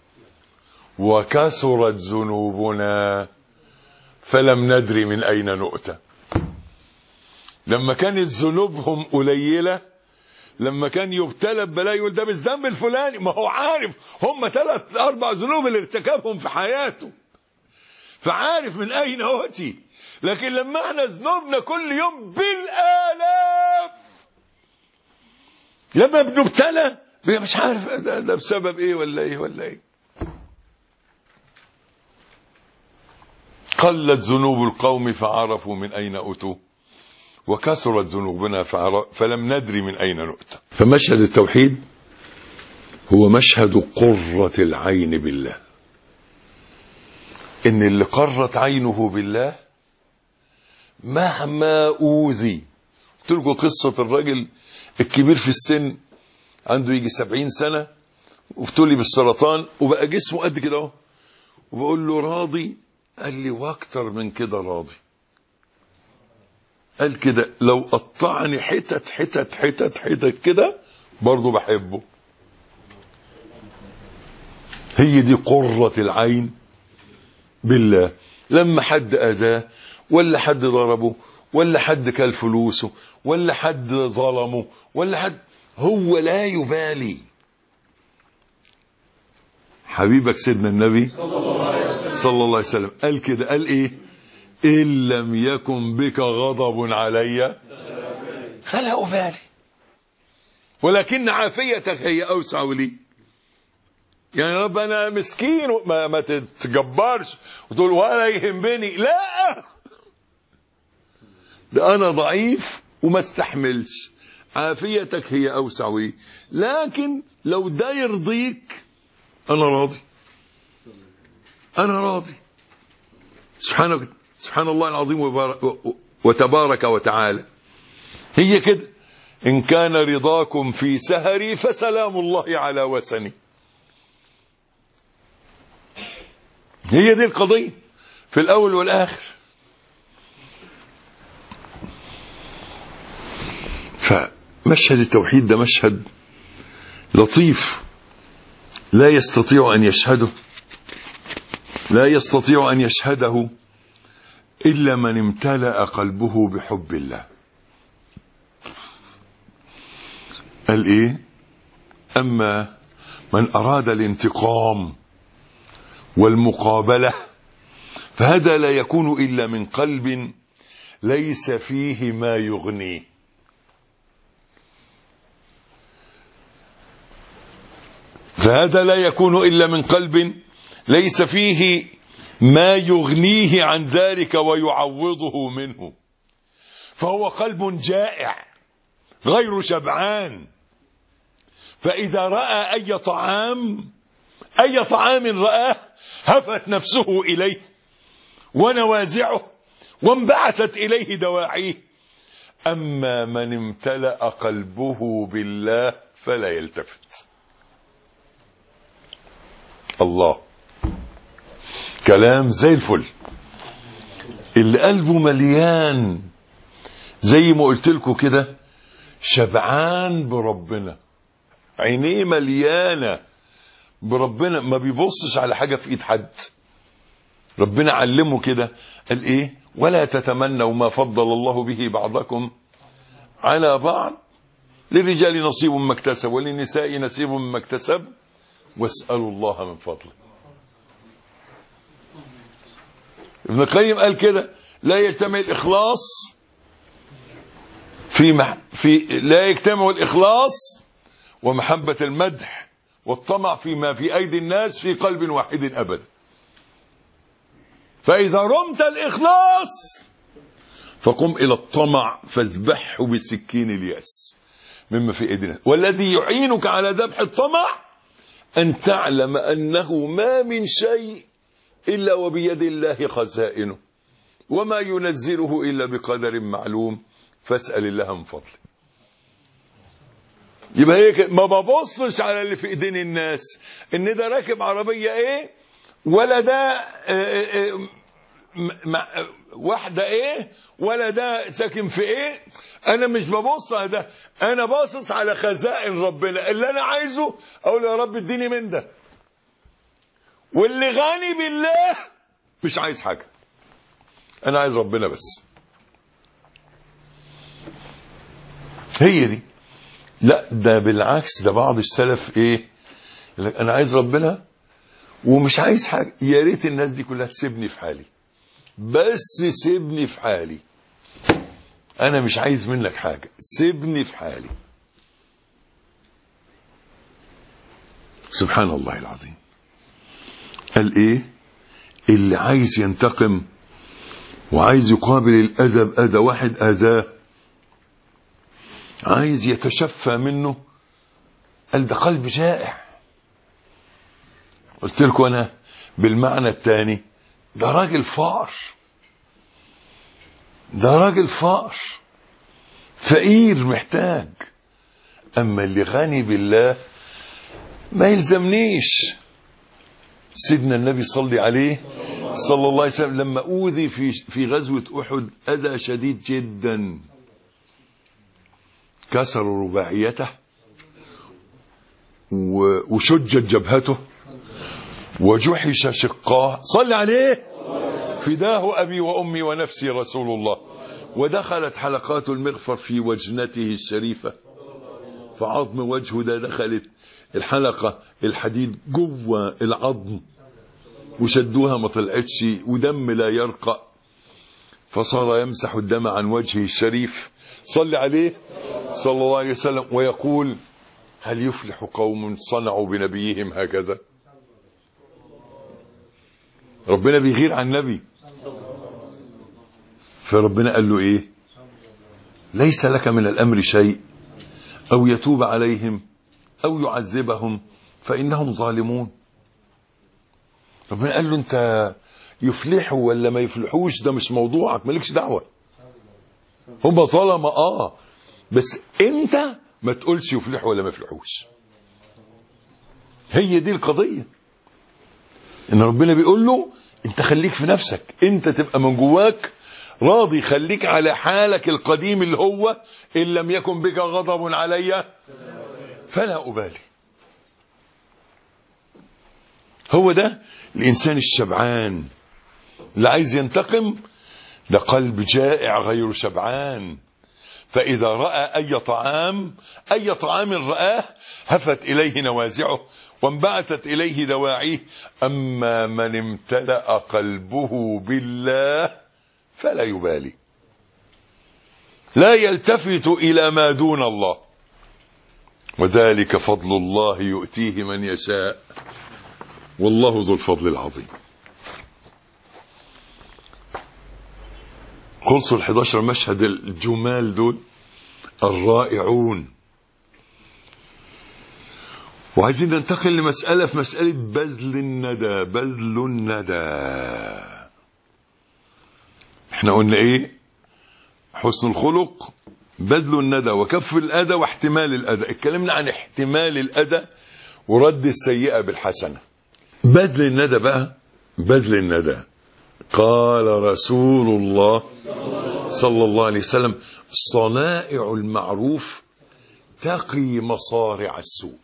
وكثرت ذنوبنا فلم ندري من أين نؤتى. لما كانت ذنوبهم قليلة، لما كان يبتلى ببلاء يقول: ده مش ذنب الفلاني، ما هو عارف هم 3-4 ذنوب اللي ارتكبهم في حياته، فعارف من أين أتي. لكن لما احنا ذنوبنا كل يوم بالآلاف، لما بنبتلى مش عارف ده بسبب ايه ولا ايه ولا ايه. قلت ذنوب القوم فعرفوا من اين اتوا، وكثرت ذنوبنا فلم ندري من اين نؤتى. فمشهد التوحيد هو مشهد قرة العين بالله، ان اللي قرت عينه بالله مهما اوذي. قلت لكم قصة الراجل الكبير في السن، عنده يجي 70 سنة وابتلي بالسرطان وبقى جسمه قد كده اهو، وبقول له راضي؟ قال لي واكتر من كده راضي. قال كده لو قطعني حتت حتت حتت حتت كده برضه بحبه. هي دي قرة العين بالله. لما حد أذاه ولا حد ضربه ولا حد كل فلوسه ولا حد ظلمه ولا حد، هو لا يبالي. حبيبك سيدنا النبي صلى الله عليه وسلم قال كده، قال ايه؟ إن لم يكن بك غضب علي فلا أبالي، ولكن عافيتك هي أوسع لي. يعني رب أنا مسكين، ما تتجبرش وتقول ولا يهمني، لا، ده أنا ضعيف وما استحملش، عافيتك هي أوسع لي. لكن لو ده يرضيك أنا راضي، أنا راضي. سبحان الله العظيم وتبارك وتعالى. هي كده، إن كان رضاكم في سهري فسلام الله على وسني. هي دي القضية في الأول والآخر. فمشهد التوحيد ده مشهد لطيف، لا يستطيع أن يشهده إلا من امتلأ قلبه بحب الله. قال إيه؟ أما من أراد الانتقام والمقابلة فهذا لا يكون إلا من قلب ليس فيه ما يغنيه. فهذا لا يكون إلا من قلب ليس فيه ما يغنيه عن ذلك ويعوضه منه، فهو قلب جائع غير شبعان. فإذا رأى أي طعام رآه هفت نفسه إليه ونوازعه وانبعثت إليه دواعيه. أما من امتلأ قلبه بالله فلا يلتفت. الله، كلام زي الفل. اللي قلبه مليان زي ما قلت لكم كده، شبعان بربنا، عينيه مليانة بربنا، ما بيبصش على حاجة في ايد حد. ربنا علمه كده، قال ايه؟ ولا تتمنوا ما فضل الله به بعضكم على بعض، للرجال نصيب مما اكتسب وللنساء نصيب مما اكتسب واسألوا الله من فضله. ابن القيم قال كده، لا يجتمع الإخلاص لا يجتمع الإخلاص ومحبة المدح والطمع فيما في أيدي الناس في قلب واحد أبدا. فإذا رمت الإخلاص فقم إلى الطمع فاذبحه بسكين الياس مما في أيدينا. والذي يعينك على ذبح الطمع أن تعلم أنه ما من شيء إلا وبيد الله خزائنه، وما ينزله إلا بقدر معلوم، فاسأل الله من فضله. يبقى هيك، ما ببصش على اللي في ايدين الناس، ان ده راكب عربية ايه ولا ده واحدة ايه ولا ده ساكن في ايه. انا مش ببص على ده، انا باصص على خزائن ربنا. اللي انا عايزه اقول يا رب اديني من ده. واللي غني بالله مش عايز حاجة، انا عايز ربنا بس. هي دي. لا، ده بالعكس، ده بعض السلف ايه، انا عايز ربنا ومش عايز حاجة. يا ريت الناس دي كلها تسيبني في حالي، بس سيبني في حالي، انا مش عايز منك حاجة، سيبني في حالي. سبحان الله العظيم. قال ايه؟ اللي عايز ينتقم وعايز يقابل الأذى بأذى، واحد أذاه عايز يتشفى منه، قال ده قلب جائع. قلت لكم أنا بالمعنى الثاني، ده راجل فقر، ده راجل فقر فقير محتاج. أما اللي غني بالله ما يلزمنيش. سيدنا النبي صلى عليه صلى الله عليه وسلم لما أوذي في غزوة أحد أذى شديد جدا، كسروا رباعيته وشجت جبهته وجحش شقاه، صلى عليه، فداه أبي وأمي ونفسي رسول الله. ودخلت حلقات المغفر في وجنته الشريفة، فعظم وجهه ده دخلت الحلقة الحديد جوه العظم وشدوها ما طلعتش، ودم لا يرقى، فصار يمسح الدم عن وجهه الشريف صلى عليه صلى الله عليه وسلم ويقول: هل يفلح قوم صنعوا بنبيهم هكذا؟ ربنا بيغير عن النبي، فربنا قال له ايه؟ ليس لك من الامر شيء او يتوب عليهم او يعذبهم فانهم ظالمون. ربنا قال له انت يفلحوا ولا ما يفلحوش ده مش موضوعك، مالكش دعوه، هم ظلمه بس انت ما تقولش يفلحوا ولا ما يفلحوش. هي دي القضيه، ان ربنا بيقول له انت خليك في نفسك، انت تبقى من جواك راضي، خليك على حالك القديم اللي هو ان لم يكن بك غضب علي فلا أبالي. هو ده الإنسان الشبعان اللي عايز ينتقم، ده قلب جائع غير شبعان. فإذا رأى أي طعام رآه هفت إليه نوازعه وانبعثت إليه دواعيه. أما من امتلأ قلبه بالله فلا يبالي، لا يلتفت إلى ما دون الله، وذلك فضل الله يؤتيه من يشاء والله ذو الفضل العظيم. خلصوا 11 مشهد الجمال دول الرائعون، وعايزين ننتقل لمسألة، في مسألة بذل الندى. بذل الندى، احنا قلنا ايه؟ حسن الخلق، بذل الندى، وكف الأذى، واحتمال الأذى. اتكلمنا عن احتمال الأذى ورد السيئة بالحسنة. بذل الندى بقى، بذل الندى، قال رسول الله صلى الله عليه وسلم: صنائع المعروف تقي مصارع السوء.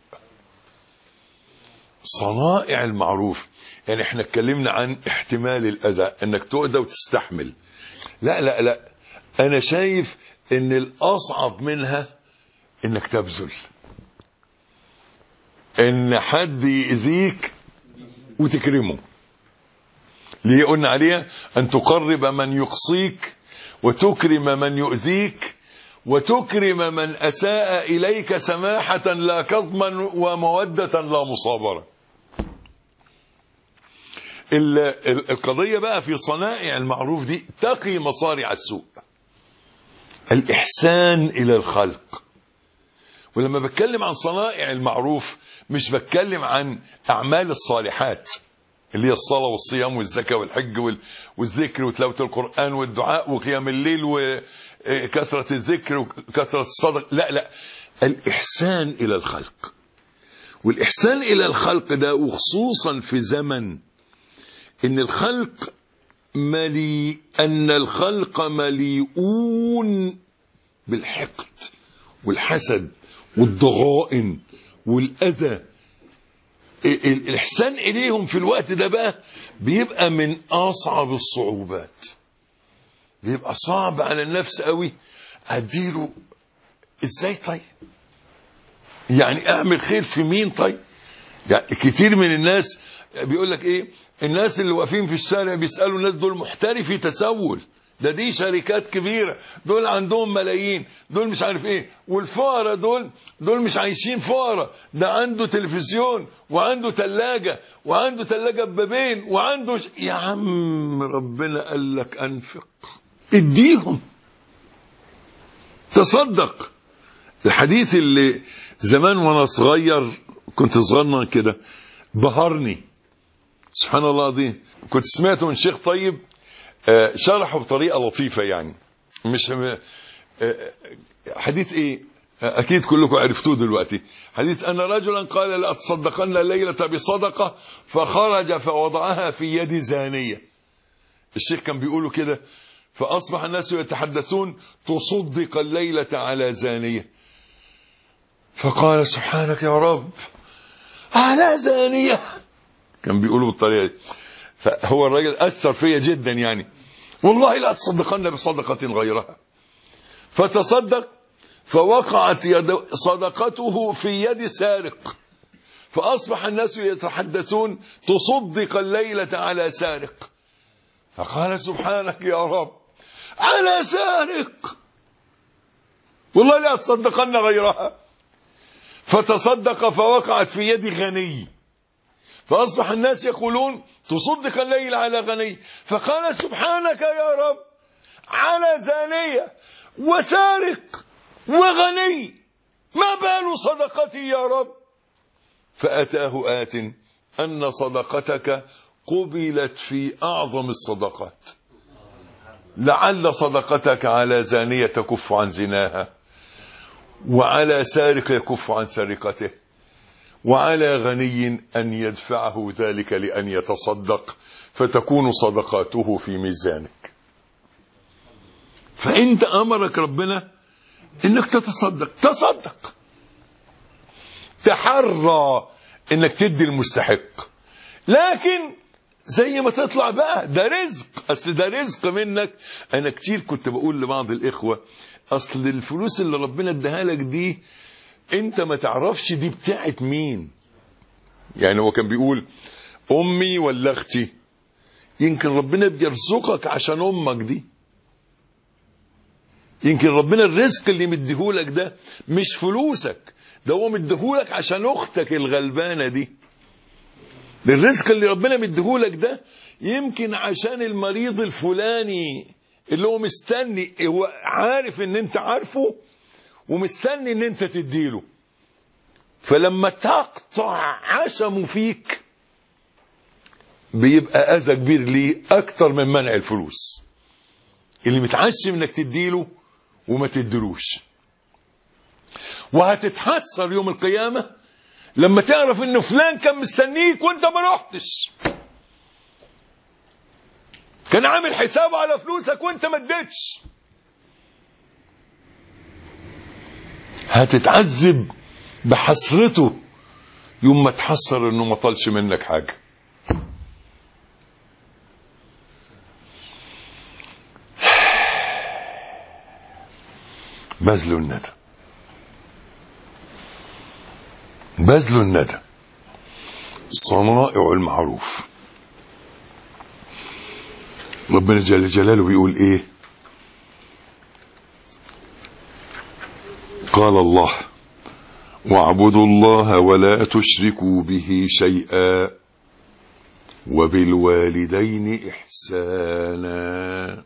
صنائع المعروف يعني احنا اتكلمنا عن احتمال الأذى، انك تؤذى وتستحمل. لا لا لا، انا شايف ان الاصعب منها انك تبذل، ان حد يأذيك وتكرمه. ليه قلنا عليها؟ ان تقرب من يقصيك وتكرم من يؤذيك وتكرم من اساء اليك سماحة لا كظما ومودة لا مصابرة. القضية بقى في صنائع المعروف دي تقي مصارع السوء، الإحسان إلى الخلق. ولما بتكلم عن صنائع المعروف مش بتكلم عن أعمال الصالحات اللي هي الصلاة والصيام والزكاة والحج والذكر وتلاوة القرآن والدعاء وقيام الليل وكثرة الذكر وكثرة الصدق. لا لا، الإحسان إلى الخلق. والإحسان إلى الخلق ده وخصوصا في زمن إن الخلق مليئون بالحقد والحسد والضغائن والأذى. الإحسان إليهم في الوقت ده بقى بيبقى من أصعب الصعوبات، بيبقى صعب على النفس قوي. أديله إزاي؟ طيب يعني أعمل خير في مين؟ طيب يعني كتير من الناس بيقول لك إيه؟ الناس اللي واقفين في الشارع بيسألوا الناس دول محترفي تسول، دي شركات كبيرة، دول عندهم ملايين، دول مش عارف ايه، والفقراء دول مش عايشين فقراء، ده عنده تلفزيون وعنده تلاجة وعنده تلاجة ببابين وعنده يا عم ربنا قال لك انفق، اديهم، تصدق. الحديث اللي زمان وانا صغير كنت صغنن كده بهرني سبحان الله العظيم، كنت سمعته من شيخ طيب شرحه بطريقة لطيفة يعني، مش حديث ايه اكيد كلكم عرفتوه دلوقتي. حديث ان رجلا قال لأتصدقن الليلة بصدقة فخرج فوضعها في يد زانية. الشيخ كان بيقوله كده، فاصبح الناس يتحدثون تصدق الليلة على زانية، فقال سبحانك يا رب على زانية، كان بيقوله بالطريقة دي. فهو الراجل أثر فيا جدا يعني، والله لا تصدقن بصدقة غيرها، فتصدق فوقعت صدقته في يد سارق، فأصبح الناس يتحدثون تصدق الليلة على سارق، فقال سبحانك يا رب على سارق، والله لا تصدقن غيرها، فتصدق فوقعت في يد غني، فأصبح الناس يقولون تصدق الليل على غني، فقال سبحانك يا رب على زانية وسارق وغني، ما بال صدقتي يا رب؟ فأتاه آت أن صدقتك قبلت في أعظم الصدقات، لعل صدقتك على زانية تكف عن زناها، وعلى سارق يكف عن سرقته، وعلى غني أن يدفعه ذلك لأن يتصدق فتكون صدقاته في ميزانك. فأنت أمرك ربنا إنك تتصدق، تصدق، تحرى إنك تدي المستحق، لكن زي ما تطلع بقى ده رزق، أصل ده رزق منك. أنا كتير كنت بقول لبعض الإخوة أصل الفلوس اللي ربنا اداها لك دي انت ما تعرفش دي بتاعت مين. يعني هو كان بيقول امي ولا اختي، يمكن ربنا بيرزقك عشان امك دي، يمكن ربنا الرزق اللي مديهولك ده مش فلوسك، ده هو مديهولك عشان اختك الغلبانه دي. الرزق اللي ربنا مديهولك ده يمكن عشان المريض الفلاني اللي هو مستني، هو عارف ان انت عارفه ومستني ان انت تديله، فلما تقطع عشمه فيك بيبقى اذى كبير ليه اكتر من منع الفلوس. اللي متعشم انك تديله وما تديلوش، وهتتحسر يوم القيامة لما تعرف ان فلان كان مستنيك وانت ما رحتش، كان عامل حسابه على فلوسك وانت ما اديتش، هتتعذب بحسرته يوم ما تحسر انه ما طالش منك حاجة. بذل الندى، بذل الندى، صنائع المعروف. ربنا جل جلاله بيقول ايه؟ قال الله واعبدوا الله ولا تشركوا به شيئا وبالوالدين إحسانا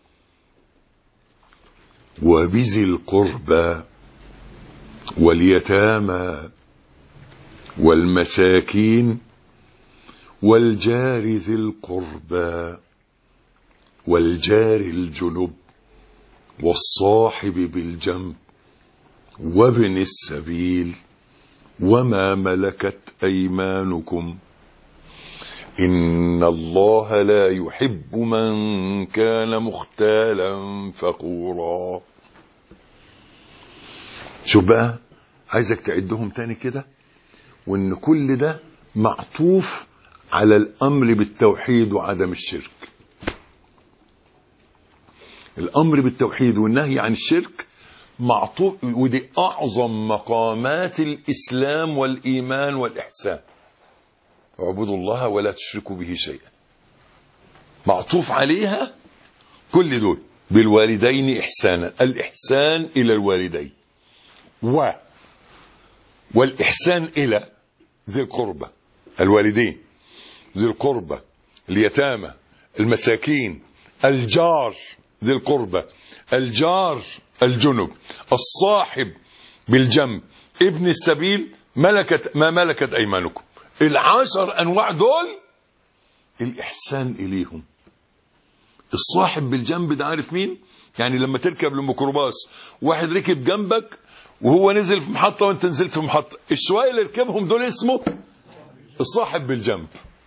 وبذي القربى واليتامى والمساكين والجار ذي القربى والجار الجنب والصاحب بالجنب وابن السبيل وما ملكت أيمانكم إن الله لا يحب من كان مختالا فخورا. شوف بقى، عايزك تعدهم تاني كده، وإن كل ده معطوف على الأمر بالتوحيد وعدم الشرك. الأمر بالتوحيد والنهي عن الشرك معطوف، ودي أعظم مقامات الإسلام والإيمان والإحسان. اعبدوا الله ولا تشركوا به شيئا، معطوف عليها كل دول بالوالدين إحسانا، الإحسان إلى الوالدين والإحسان إلى ذي القربى، الوالدين، ذي القربى، اليتامى، المساكين، الجار ذي القربى، الجار الجنب، الصاحب بالجنب، ابن السبيل، ما ملكت أيمانكم. 10 أنواع دول الإحسان إليهم. الصاحب بالجنب ده عارف مين؟ يعني لما تركب الميكروباص واحد ركب جنبك وهو نزل في محطة وانت نزلت في محطة، الشوية اللي ركبهم دول اسمه الصاحب بالجنب.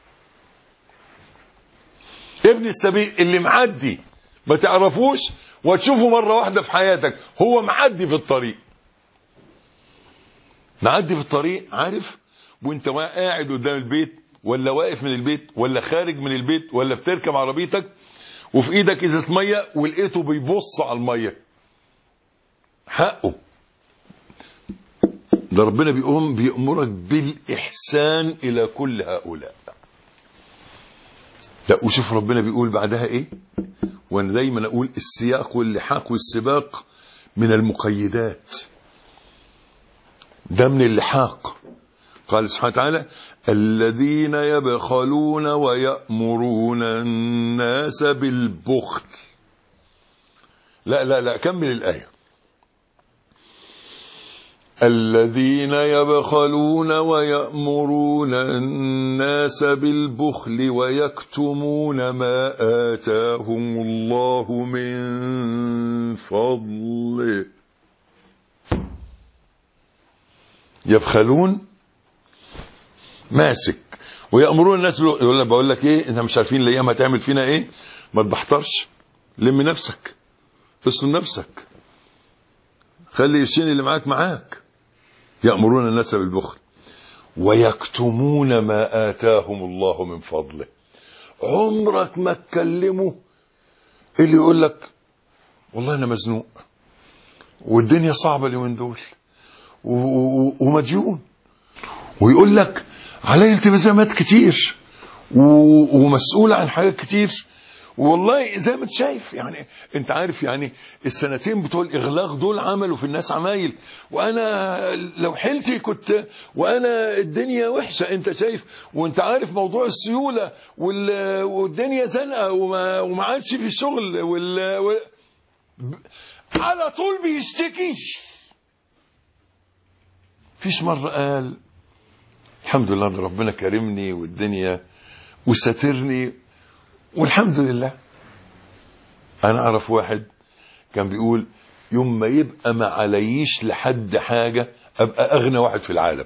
ابن السبيل اللي معدي ما تعرفوش وتشوفه مرة واحدة في حياتك، هو معدي في الطريق، معدي في الطريق، عارف، وانت قاعد قدام البيت ولا واقف من البيت ولا خارج من البيت ولا بتركب عربيتك وفي ايدك ازازة مية ولقيته بيبص على المية، حقه ده ربنا بيأمرك بالإحسان إلى كل هؤلاء. لا، وشوف ربنا بيقول بعدها ايه، وانا دايما اقول السياق واللحاق والسباق من المقيدات، ده من اللحاق. قال سبحانه وتعالى الذين يبخلون ويأمرون الناس بالبخل. لا كمل الآية. الذين يبخلون ويأمرون الناس بالبخل ويكتمون ما آتاهم الله من فضله. يبخلون ماسك، ويأمرون الناس يقول بقول لك ايه، انت مش عارفين الايام هتعمل فينا ايه، ما تبحترش، لم نفسك، اصل نفسك، خلي الشين اللي معاك. يأمرون الناس بالبخل ويكتمون ما آتاهم الله من فضله. عمرك ما تكلمه اللي يقول لك والله انا مزنوق والدنيا صعبة اليومين دول ومديون، ويقول لك علي التزامات كتير ومسؤول عن حاجات كتير، والله زي ما انت شايف، يعني انت عارف، يعني السنتين بتوع الاغلاق دول عملوا في الناس عمايل، وانا لو حيلتي كنت، وانا الدنيا وحشه، انت شايف، وانت عارف موضوع السيوله والدنيا زنقه وما عادش في شغل على طول بيشتكي. فيش مره قال الحمد لله ده ربنا كرمني والدنيا وسترني والحمد لله. انا اعرف واحد كان بيقول يوم ما يبقى ما عليش لحد حاجة ابقى اغنى واحد في العالم.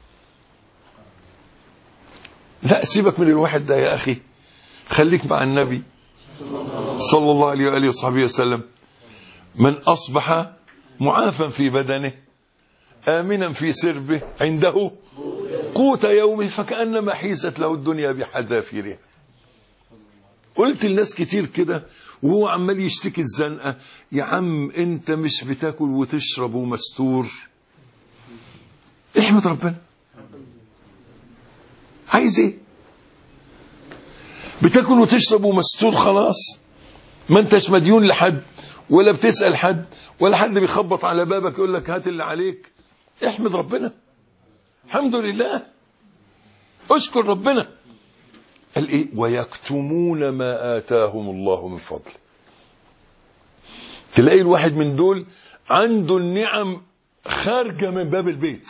لا، سيبك من الواحد ده يا اخي، خليك مع النبي صلى الله عليه وآله وصحبه وسلم. من اصبح معافا في بدنه آمنا في سربه عنده قوت يومه فكأنما حيزت له الدنيا بحذافيرها. قلت للناس كتير كده وهو عمال يشتكي الزنقة، يا عم انت مش بتاكل وتشرب ومستور، احمد ربنا. عايز ايه؟ بتاكل وتشرب ومستور خلاص، ما انتش مديون لحد ولا بتسأل حد ولا حد بيخبط على بابك يقول لك هات اللي عليك. احمد ربنا، الحمد لله، اشكر ربنا. قال ايه؟ ويكتمون ما آتاهم الله من فضل. تلاقي الواحد من دول عنده النعم خارجة من باب البيت،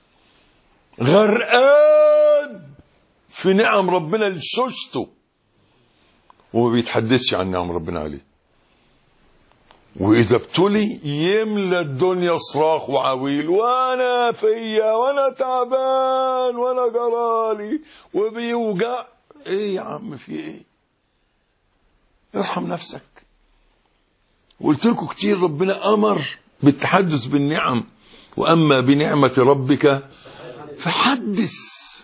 غرقان في نعم ربنا لشوشته وما بيتحدثش عن نعم ربنا عليه، وإذا ابتلي يملى الدنيا صراخ وعويل، وأنا فيا وأنا تعبان وأنا جرالي وبيوجع. إيه يا عم في إيه؟ ارحم نفسك. قلت لكم كتير ربنا أمر بالتحدث بالنعم، وأما بنعمة ربك فحدث.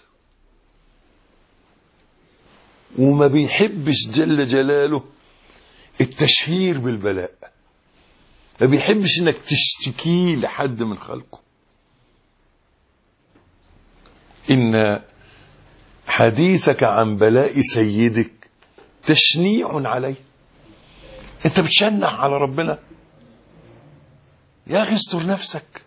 وما بيحبش جل جلاله التشهير بالبلاء، ما بيحبش انك تشتكي لحد من خلقه. ان حديثك عن بلاء سيدك تشنيع عليه، انت بتشنع على ربنا يا اخي، استر نفسك.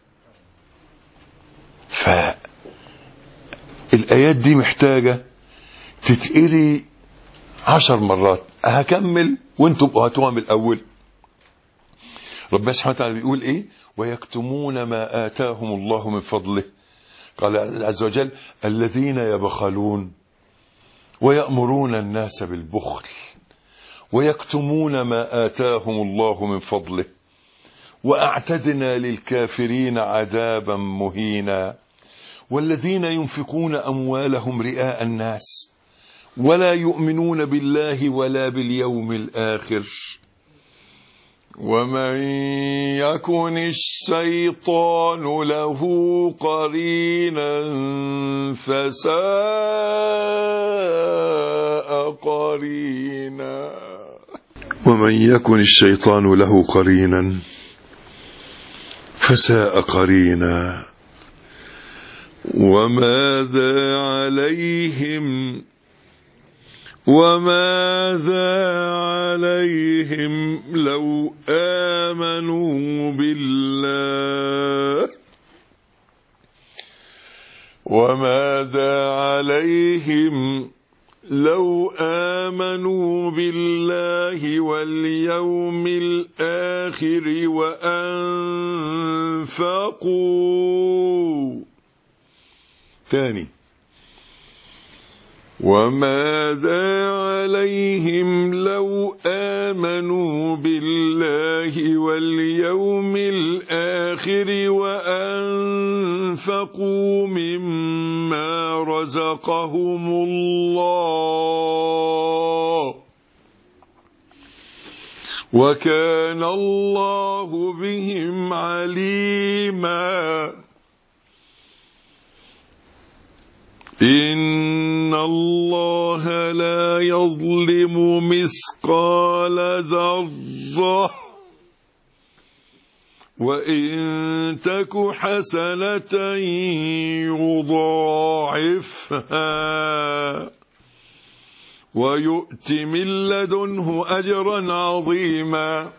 فالآيات دي محتاجة تتقري 10 مرات. هكمل وانتم هاتوها من الأول. ربنا سبحانه وتعالى بيقول ايه؟ ويكتمون ما آتاهم الله من فضله. قال عز وجل الذين يبخلون ويأمرون الناس بالبخل ويكتمون ما آتاهم الله من فضله وأعتدنا للكافرين عذابا مهينا. والذين ينفقون أموالهم رئاء الناس ولا يؤمنون بالله ولا باليوم الآخر ومن يكن الشيطان له قرينا فساء قرينا. ومن يكن الشيطان له قرينا فساء قرينا. وماذا عليهم لو آمنوا بالله وماذا عليهم لو آمنوا بالله واليوم الآخر وأنفقوا. ثاني، وماذا عليهم لو آمنوا بالله واليوم الآخر وأنفقوا مما رزقهم الله وكان الله بهم عليما. إن الله لا يظلم مثقال ذرة وإن تك حسنة يضاعفها ويؤت من لدنه أجرا عظيما.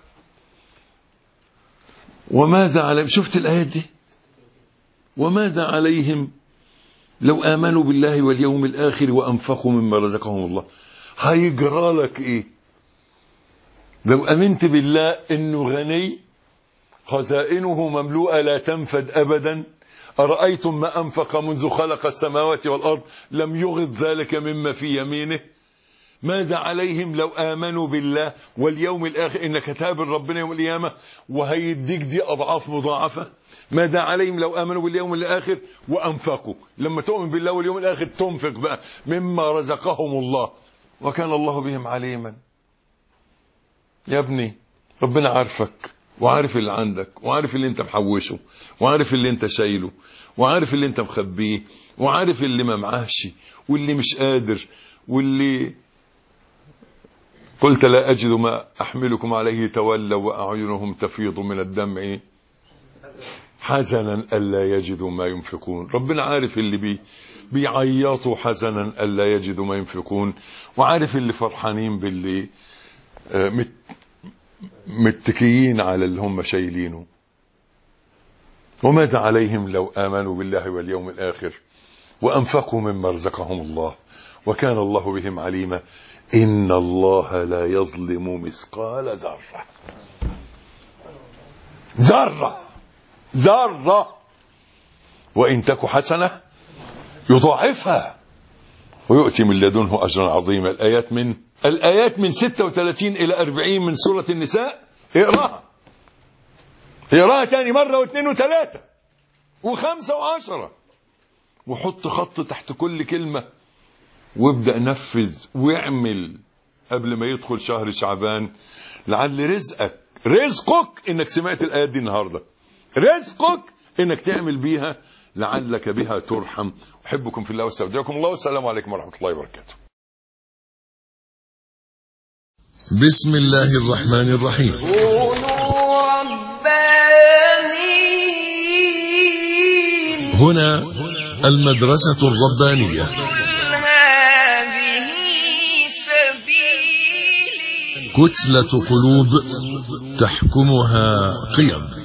وماذا عليهم؟ شفت الآيات دي؟ وماذا عليهم لو آمنوا بالله واليوم الآخر وأنفقوا مما رزقهم الله. هيجرى لك إيه لو أمنت بالله إنه غني خزائنه مملوءة لا تنفد أبدا؟ أرأيتم ما أنفق منذ خلق السماوات والأرض لم يغض ذلك مما في يمينه. ماذا عليهم لو آمنوا بالله واليوم الآخر؟ إنك هتقابل ربنا يوم القيامة وهيديك دي أضعاف مضاعفة. ماذا عليهم لو آمنوا باليوم الآخر وأنفقوا. لما تؤمن بالله واليوم الآخر تنفق بقى مما رزقهم الله وكان الله بهم عليما. يا ابني ربنا عارفك وعارف اللي عندك وعارف اللي انت محوشه وعارف اللي انت شايله وعارف اللي انت مخبيه وعارف اللي ما معاهش واللي مش قادر واللي قلت لا أجد ما أحملكم عليه تولوا وأعينهم تفيض من الدمع حزنا ألا يجدوا ما ينفقون. ربنا عارف اللي بيعيطوا حزنا ألا يجدوا ما ينفقون وعارف اللي فرحانين باللي متكيين على اللي هم شايلينه. وماذا عليهم لو آمنوا بالله واليوم الآخر وأنفقوا مما رزقهم الله وكان الله بهم عليما. إن الله لا يظلم مثقال ذرة وإن تك حسنة يضاعفها ويؤتي من لدنه أجرا عظيما. الآيات من 36 إلى 40 من سورة النساء. اقراها تاني مرة واثنين وثلاثة وخمسة وعشرة وحط خط تحت كل كلمة وابدأ نفذ واعمل قبل ما يدخل شهر شعبان. لعل رزقك انك سمعت الآيات دي النهاردة، رزقك انك تعمل بيها لعلك بها ترحم. أحبكم في الله واستودعكم الله والسلام عليكم ورحمة الله وبركاته. بسم الله الرحمن الرحيم. كونوا ربانيين. هنا المدرسة الربانية. هذه سبيلي كتلة قلوب تحكمها قيم.